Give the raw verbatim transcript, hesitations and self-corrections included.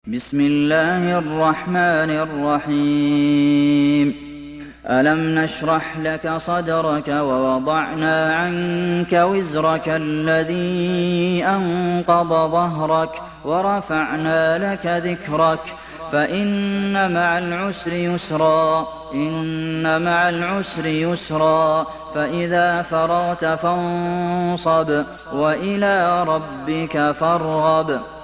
بسم الله الرحمن الرحيم ألم نشرح لك صدرك ووضعنا عنك وزرك الذي أنقض ظهرك ورفعنا لك ذكرك فإن مع العسر يسرا إن مع العسر يسرا فإذا فرغت فانصب وإلى ربك فارغب